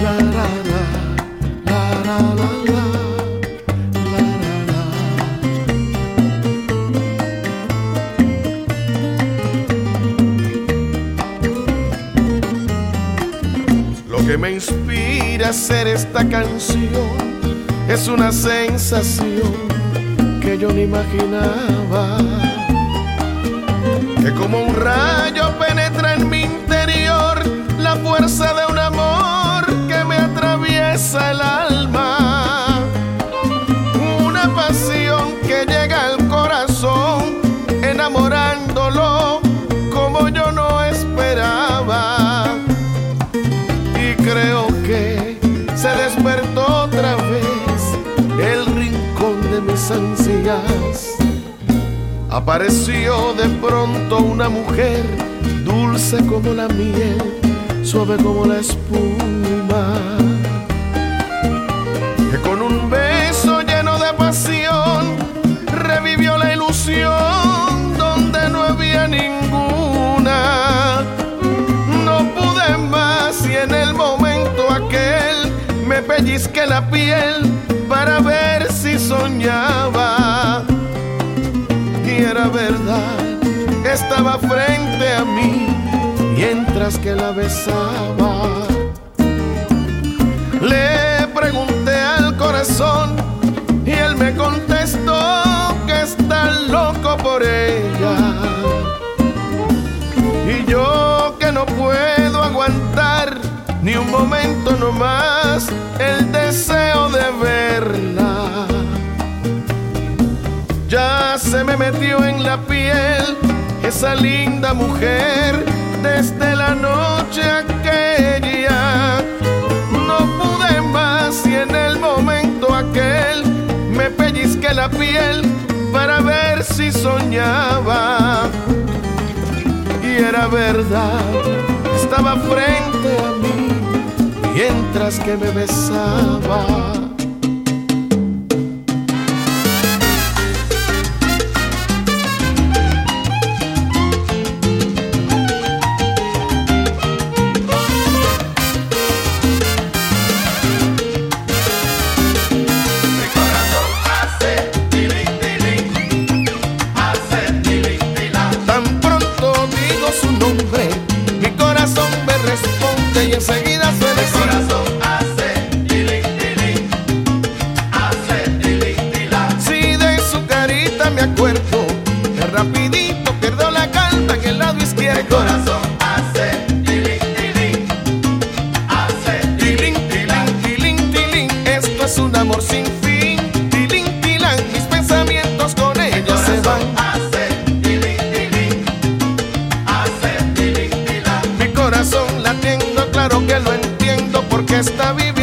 la, la, la, la, la, la, la. Lo que me inspira a hacer esta canción es una sensación que yo ni imaginaba, que como un rayo penetra en mi interior la fuerza de un amor que me atraviesa el alma, una pasión que llega al corazón enamorándolo como yo no esperaba, y creo que se despertó otra vez el rincón de mis ansias. Apareció de pronto una mujer dulce como la miel, suave como la espuma, que con un beso lleno de pasión revivió la ilusión donde no había ninguna. No pude más y en el momento aquel me pellizqué la piel para ver si soñaba. Y era verdad, estaba frente a mí mientras que la besaba. Le pregunté al corazón y él me contestó que está loco por ella. Y yo que no puedo aguantar ni un momento nomás el deseo de verla. Ya se me metió en la piel esa linda mujer desde la noche aquella. No pude más y en el momento aquel me pellizqué la piel para ver si soñaba. Y era verdad, estaba frente a mí mientras que me besaba. Y enseguida suena así. Mi corazón hace tiling, tiling, hace tiling, tiling. Si de su carita me acuerdo, que rapidito pierdo la calma en el lado izquierdo. Mi corazón hace tiling, tiling, hace tiling, tiling, tiling, tiling. Esto es un amor sin fin, tiling, tiling. Mis pensamientos con ella se van. Hace tiling, tiling, hace tiling, tiling. Mi corazón latiendo, claro que lo entiendo porque está vivo.